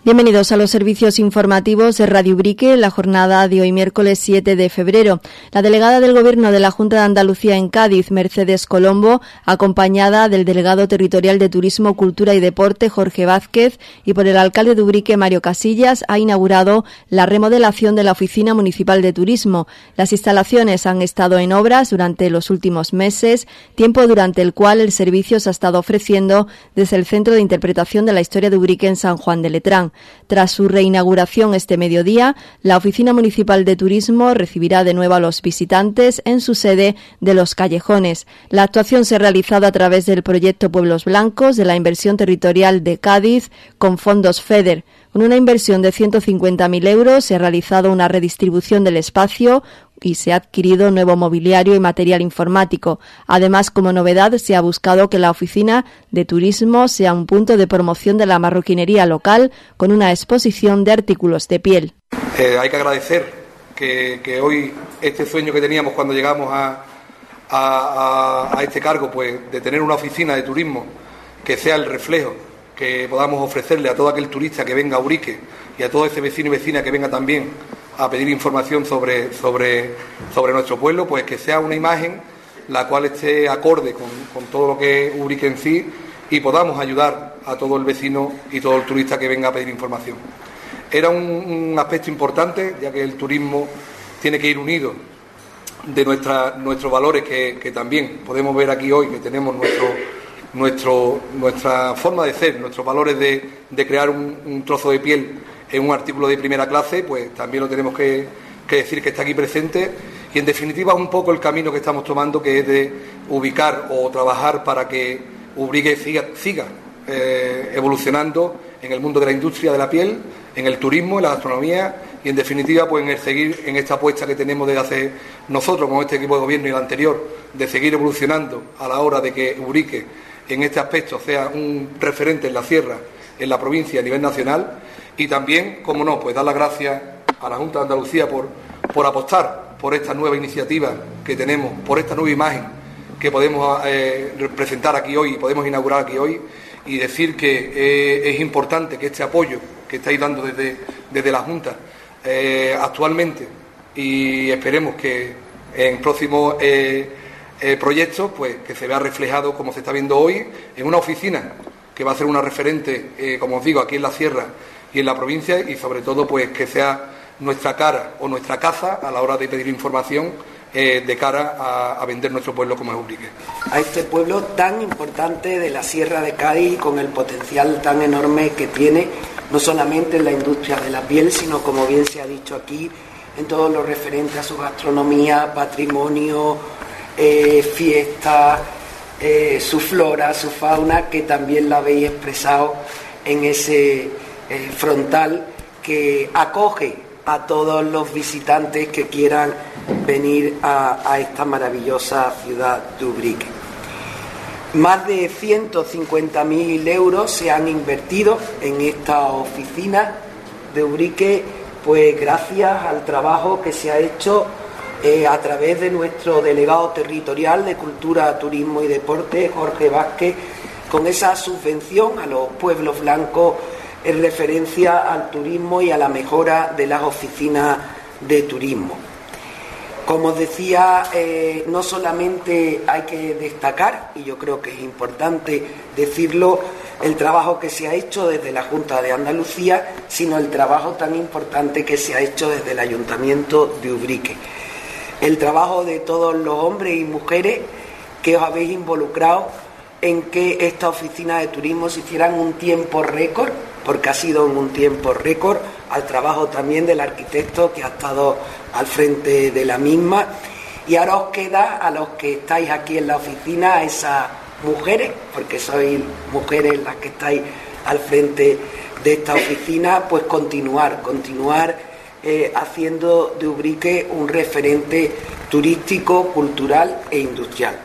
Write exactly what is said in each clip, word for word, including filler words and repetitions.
Bienvenidos a los servicios informativos de Radio Ubrique en la jornada de hoy miércoles siete de febrero. La delegada del Gobierno de la Junta de Andalucía en Cádiz, Mercedes Colombo, acompañada del delegado territorial de Turismo, Cultura y Deporte, Jorge Vázquez, y por el alcalde de Ubrique, Mario Casillas, ha inaugurado la remodelación de la Oficina Municipal de Turismo. Las instalaciones han estado en obras durante los últimos meses, tiempo durante el cual el servicio se ha estado ofreciendo desde el Centro de Interpretación de la Historia de Ubrique en San Juan de Letrán. Tras su reinauguración este mediodía, la Oficina Municipal de Turismo recibirá de nuevo a los visitantes en su sede de Los Callejones. La actuación se ha realizado a través del proyecto Pueblos Blancos de la Inversión Territorial de Cádiz con fondos FEDER. Con una inversión de ciento cincuenta mil euros se ha realizado una redistribución del espacio y se ha adquirido nuevo mobiliario y material informático. Además, como novedad, se ha buscado que la oficina de turismo sea un punto de promoción de la marroquinería local con una exposición de artículos de piel. Eh, hay que agradecer que, que hoy este sueño que teníamos cuando llegamos a, a, a, a este cargo, pues de tener una oficina de turismo que sea el reflejo que podamos ofrecerle a todo aquel turista que venga a Ubrique y a todo ese vecino y vecina que venga también a pedir información sobre, sobre, sobre nuestro pueblo, pues que sea una imagen la cual esté acorde con, con todo lo que es Ubrique en sí y podamos ayudar a todo el vecino y todo el turista que venga a pedir información. Era un, un aspecto importante, ya que el turismo tiene que ir unido de nuestra, nuestros valores que, que también podemos ver aquí hoy, que tenemos nuestro, nuestro, nuestra forma de ser, nuestros valores de, de crear un, un trozo de piel en un artículo de primera clase, pues también lo tenemos que, que decir que está aquí presente y en definitiva un poco el camino que estamos tomando, que es de ubicar o trabajar para que Ubrique siga, siga eh, evolucionando en el mundo de la industria de la piel, en el turismo, en la gastronomía y en definitiva pues en el seguir en esta apuesta que tenemos desde hace nosotros con este equipo de gobierno y el anterior, de seguir evolucionando a la hora de que Ubrique en este aspecto sea un referente en la sierra, en la provincia a nivel nacional. Y también, como no, pues dar las gracias a la Junta de Andalucía por, por apostar por esta nueva iniciativa que tenemos, por esta nueva imagen que podemos eh, presentar aquí hoy y podemos inaugurar aquí hoy y decir que eh, es importante que este apoyo que estáis dando desde, desde la Junta eh, actualmente y esperemos que en próximos eh, eh, proyectos pues que se vea reflejado como se está viendo hoy en una oficina que va a ser una referente, eh, como os digo, aquí en la sierra y en la provincia y sobre todo pues que sea nuestra cara o nuestra caza a la hora de pedir información eh, de cara a, a vender nuestro pueblo como es Ubrique. A este pueblo tan importante de la sierra de Cádiz con el potencial tan enorme que tiene, no solamente en la industria de la piel, sino como bien se ha dicho aquí, en todo lo referente a su gastronomía, patrimonio, eh, fiestas, eh, su flora, su fauna, que también la habéis expresado en ese Eh, frontal que acoge a todos los visitantes que quieran venir a, a esta maravillosa ciudad de Ubrique. Más de ciento cincuenta mil euros se han invertido en esta oficina de Ubrique, pues gracias al trabajo que se ha hecho eh, a través de nuestro delegado territorial de Cultura, Turismo y Deporte, Jorge Vázquez, con esa subvención a los pueblos blancos en referencia al turismo y a la mejora de las oficinas de turismo. Como os decía, eh, no solamente hay que destacar, y yo creo que es importante decirlo, el trabajo que se ha hecho desde la Junta de Andalucía, sino el trabajo tan importante que se ha hecho desde el Ayuntamiento de Ubrique. El trabajo de todos los hombres y mujeres que os habéis involucrado en que esta oficina de turismo se hiciera en un tiempo récord, porque ha sido en un tiempo récord, al trabajo también del arquitecto que ha estado al frente de la misma. Y ahora os queda, a los que estáis aquí en la oficina, a esas mujeres, porque sois mujeres las que estáis al frente de esta oficina, pues continuar, continuar eh, haciendo de Ubrique un referente turístico, cultural e industrial.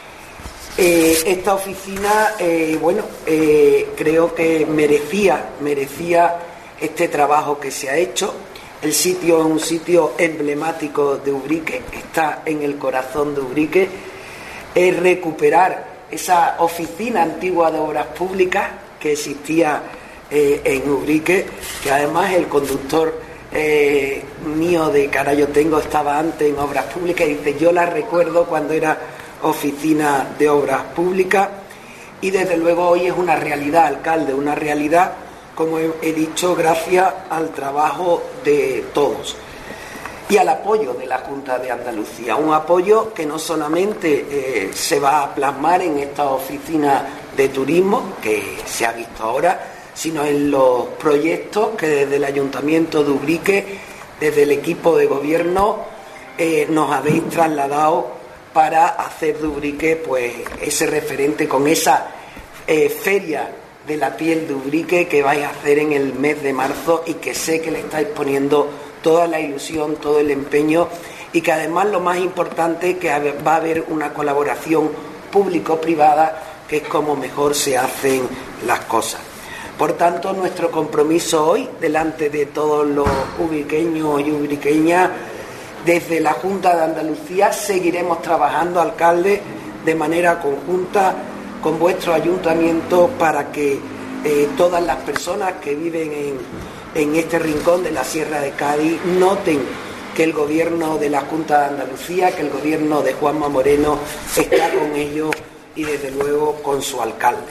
Eh, esta oficina, eh, bueno, eh, creo que merecía, merecía este trabajo que se ha hecho. El sitio es un sitio emblemático de Ubrique, está en el corazón de Ubrique. Es recuperar esa oficina antigua de obras públicas que existía eh, en Ubrique, que además el conductor eh, mío de Cara Yo Tengo estaba antes en Obras Públicas y dice, yo la recuerdo cuando era oficina de Obras Públicas, y desde luego hoy es una realidad, alcalde, una realidad, como he, he dicho, gracias al trabajo de todos y al apoyo de la Junta de Andalucía, un apoyo que no solamente eh, se va a plasmar en esta oficina de turismo que se ha visto ahora, sino en los proyectos que desde el Ayuntamiento de Ubrique, desde el equipo de gobierno, eh, nos habéis trasladado para hacer de Ubrique pues ese referente con esa eh, feria de la piel de Ubrique que vais a hacer en el mes de marzo y que sé que le estáis poniendo toda la ilusión, todo el empeño, y que además lo más importante es que va a haber una colaboración público-privada, que es como mejor se hacen las cosas. Por tanto, nuestro compromiso hoy, delante de todos los ubriqueños y ubriqueñas, desde la Junta de Andalucía seguiremos trabajando, alcalde, de manera conjunta con vuestro ayuntamiento para que eh, todas las personas que viven en en este rincón de la Sierra de Cádiz noten que el gobierno de la Junta de Andalucía, que el gobierno de Juanma Moreno está con ellos y desde luego con su alcalde.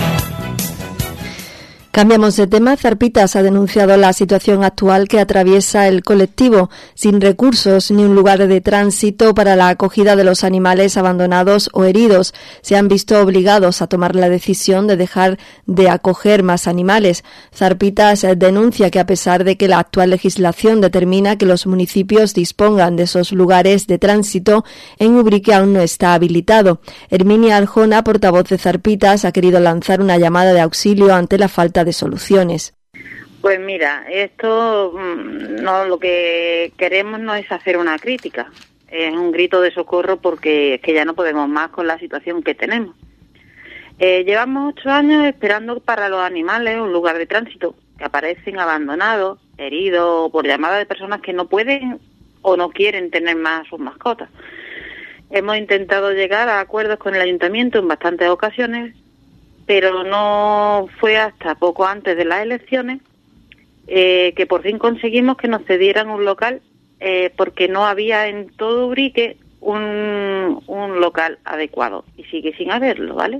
Cambiamos de tema. Zarpitas ha denunciado la situación actual que atraviesa el colectivo, sin recursos ni un lugar de tránsito para la acogida de los animales abandonados o heridos. Se han visto obligados a tomar la decisión de dejar de acoger más animales. Zarpitas denuncia que a pesar de que la actual legislación determina que los municipios dispongan de esos lugares de tránsito, en Ubrique aún no está habilitado. Herminia Arjona, portavoz de Zarpitas, ha querido lanzar una llamada de auxilio ante la falta de de soluciones. Pues mira, esto no, lo que queremos no es hacer una crítica, es un grito de socorro porque es que ya no podemos más con la situación que tenemos. Eh, llevamos ocho años esperando para los animales un lugar de tránsito, que aparecen abandonados, heridos, por llamada de personas que no pueden o no quieren tener más sus mascotas. Hemos intentado llegar a acuerdos con el ayuntamiento en bastantes ocasiones, pero no fue hasta poco antes de las elecciones eh, que por fin conseguimos que nos cedieran un local, eh, porque no había en todo Ubrique un, un local adecuado, y sigue sin haberlo, ¿vale?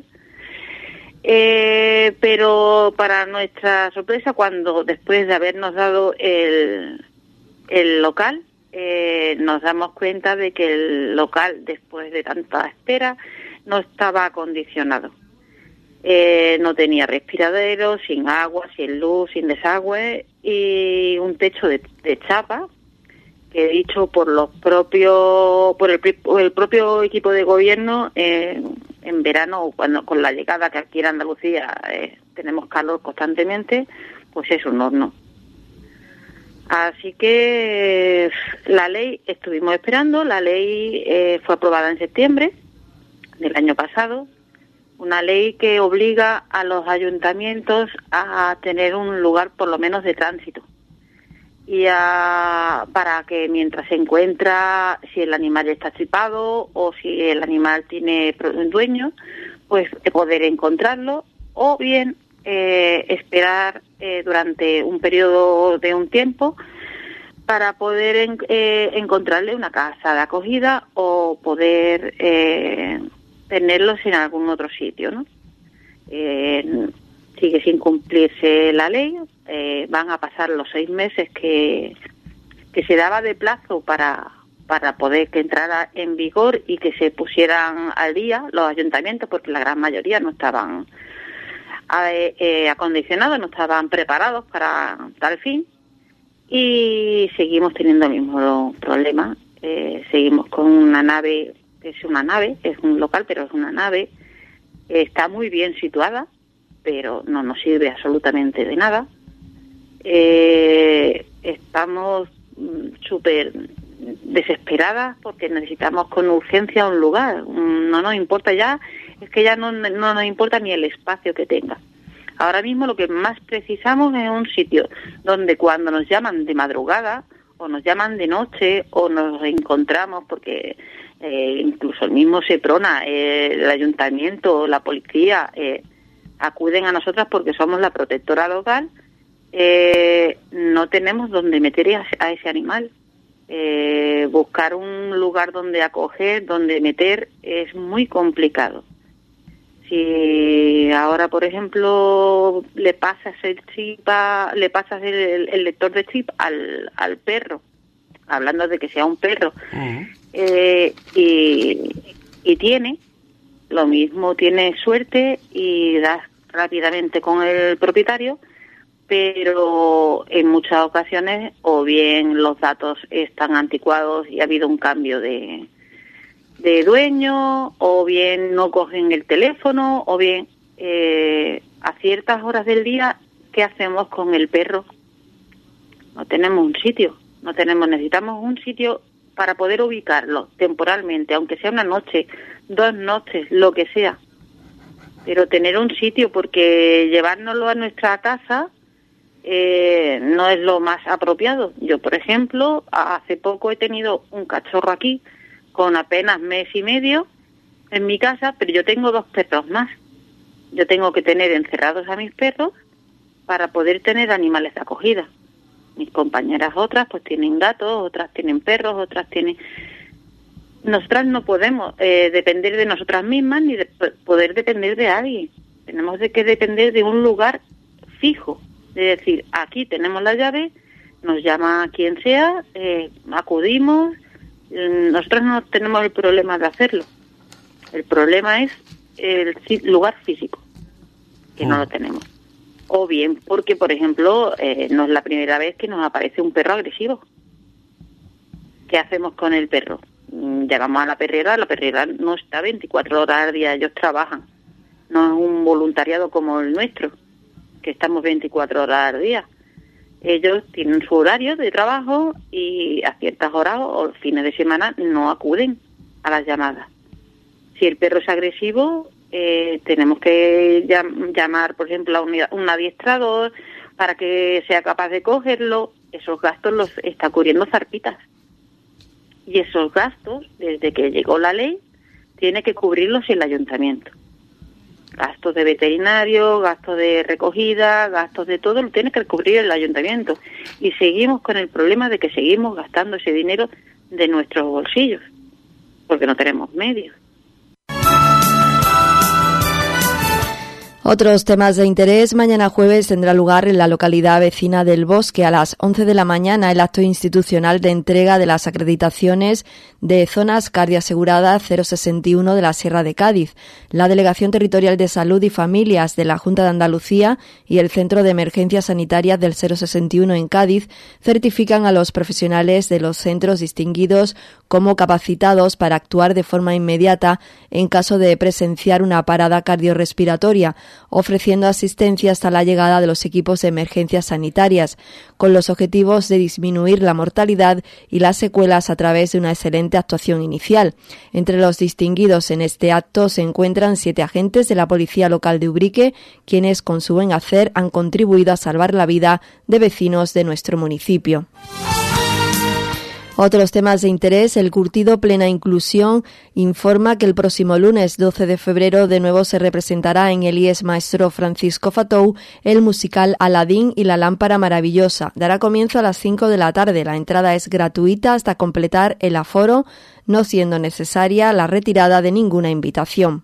Eh, pero para nuestra sorpresa, cuando después de habernos dado el, el local, eh, nos damos cuenta de que el local, después de tanta espera, no estaba acondicionado. Eh, no tenía respiradero, sin agua, sin luz, sin desagüe y un techo de, de chapa que dicho por los propios por el, por el propio equipo de gobierno eh, en verano, cuando con la llegada que aquí en Andalucía eh, tenemos calor constantemente, pues es un horno. Así que eh, la ley estuvimos esperando, la ley eh, fue aprobada en septiembre del año pasado. Una ley que obliga a los ayuntamientos a tener un lugar por lo menos de tránsito y a, para que mientras se encuentra si el animal está chipado o si el animal tiene dueño, pues poder encontrarlo o bien eh, esperar eh, durante un periodo de un tiempo para poder en, eh, encontrarle una casa de acogida o poder eh, tenerlos en algún otro sitio, ¿no? Eh, sigue sin cumplirse la ley, eh, van a pasar los seis meses que, que se daba de plazo para, para poder que entrara en vigor y que se pusieran al día los ayuntamientos, porque la gran mayoría no estaban eh, eh, acondicionados, no estaban preparados para tal fin, y seguimos teniendo el mismo problema. Eh, seguimos con una nave, es una nave, es un local, pero es una nave, está muy bien situada, pero no nos sirve absolutamente de nada. Eh, estamos súper desesperadas porque necesitamos con urgencia un lugar. No nos importa ya, es que ya no, no nos importa ni el espacio que tenga. Ahora mismo lo que más precisamos es un sitio donde cuando nos llaman de madrugada o nos llaman de noche o nos encontramos, porque eh, incluso el mismo Seprona, eh, el ayuntamiento, la policía, eh, acuden a nosotras porque somos la protectora local. Eh, no tenemos donde meter a, a ese animal. Eh, buscar un lugar donde acoger, donde meter, es muy complicado. Si ahora, por ejemplo, le pasas el chip, a, le pasas el, el lector de chip al, al perro, hablando de que sea un perro, uh-huh. eh, y, y tiene, lo mismo, tiene suerte y das rápidamente con el propietario, pero en muchas ocasiones o bien los datos están anticuados y ha habido un cambio de, de dueño, o bien no cogen el teléfono, o bien eh, a ciertas horas del día, ¿qué hacemos con el perro? No tenemos un sitio, no tenemos, necesitamos un sitio para poder ubicarlo temporalmente, aunque sea una noche, dos noches, lo que sea, pero tener un sitio, porque llevárnoslo a nuestra casa Eh, no es lo más apropiado. Yo, por ejemplo, hace poco he tenido un cachorro aquí con apenas mes y medio en mi casa, pero yo tengo dos perros más. Yo tengo que tener encerrados a mis perros para poder tener animales de acogida. Mis compañeras otras pues tienen gatos, otras tienen perros, otras tienen... Nosotras no podemos eh, depender de nosotras mismas ni de poder depender de alguien. Tenemos de que depender de un lugar fijo. Es decir, aquí tenemos la llave, nos llama quien sea, eh, acudimos, eh, nosotros no tenemos el problema de hacerlo. El problema es el lugar físico, que oh. no lo tenemos. O bien porque, por ejemplo, eh, no es la primera vez que nos aparece un perro agresivo. ¿Qué hacemos con el perro? Llamamos a la perrera, la perrera no está veinticuatro horas al día, ellos trabajan. No es un voluntariado como el nuestro, que estamos veinticuatro horas al día. Ellos tienen su horario de trabajo y a ciertas horas o fines de semana no acuden a las llamadas. Si el perro es agresivo, eh, tenemos que llam- llamar, por ejemplo, a un, un adiestrador para que sea capaz de cogerlo. Esos gastos los está cubriendo Zarpitas. Y esos gastos, desde que llegó la ley, tiene que cubrirlos el ayuntamiento. Gastos de veterinario, gastos de recogida, gastos de todo, lo tiene que cubrir el ayuntamiento. Y seguimos con el problema de que seguimos gastando ese dinero de nuestros bolsillos, porque no tenemos medios. Otros temas de interés. Mañana jueves tendrá lugar en la localidad vecina del Bosque a las once de la mañana el acto institucional de entrega de las acreditaciones de zonas cardiaseguradas cero sesenta y uno de la Sierra de Cádiz. La Delegación Territorial de Salud y Familias de la Junta de Andalucía y el Centro de Emergencias Sanitarias del cero sesenta y uno en Cádiz certifican a los profesionales de los centros distinguidos como capacitados para actuar de forma inmediata en caso de presenciar una parada cardiorrespiratoria, ofreciendo asistencia hasta la llegada de los equipos de emergencias sanitarias, con los objetivos de disminuir la mortalidad y las secuelas a través de una excelente actuación inicial. Entre los distinguidos en este acto se encuentran siete agentes de la Policía Local de Ubrique, quienes con su buen hacer han contribuido a salvar la vida de vecinos de nuestro municipio. Otros temas de interés. El curtido Plena Inclusión informa que el próximo lunes doce de febrero de nuevo se representará en el I E S Maestro Francisco Fatou el musical Aladín y la lámpara maravillosa. Dará comienzo a las cinco de la tarde. La entrada es gratuita hasta completar el aforo, no siendo necesaria la retirada de ninguna invitación.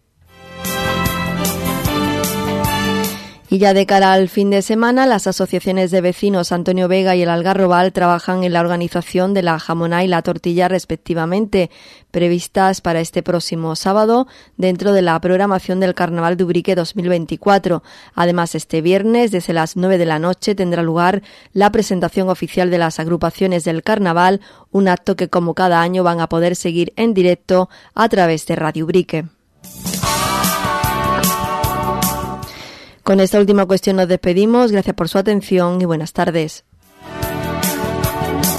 Y ya de cara al fin de semana, las asociaciones de vecinos Antonio Vega y el Algarrobal trabajan en la organización de la jamoná y la tortilla respectivamente, previstas para este próximo sábado dentro de la programación del Carnaval de Ubrique dos mil veinticuatro. Además, este viernes, desde las nueve de la noche, tendrá lugar la presentación oficial de las agrupaciones del Carnaval, un acto que como cada año van a poder seguir en directo a través de Radio Ubrique. Con esta última cuestión nos despedimos. Gracias por su atención y buenas tardes.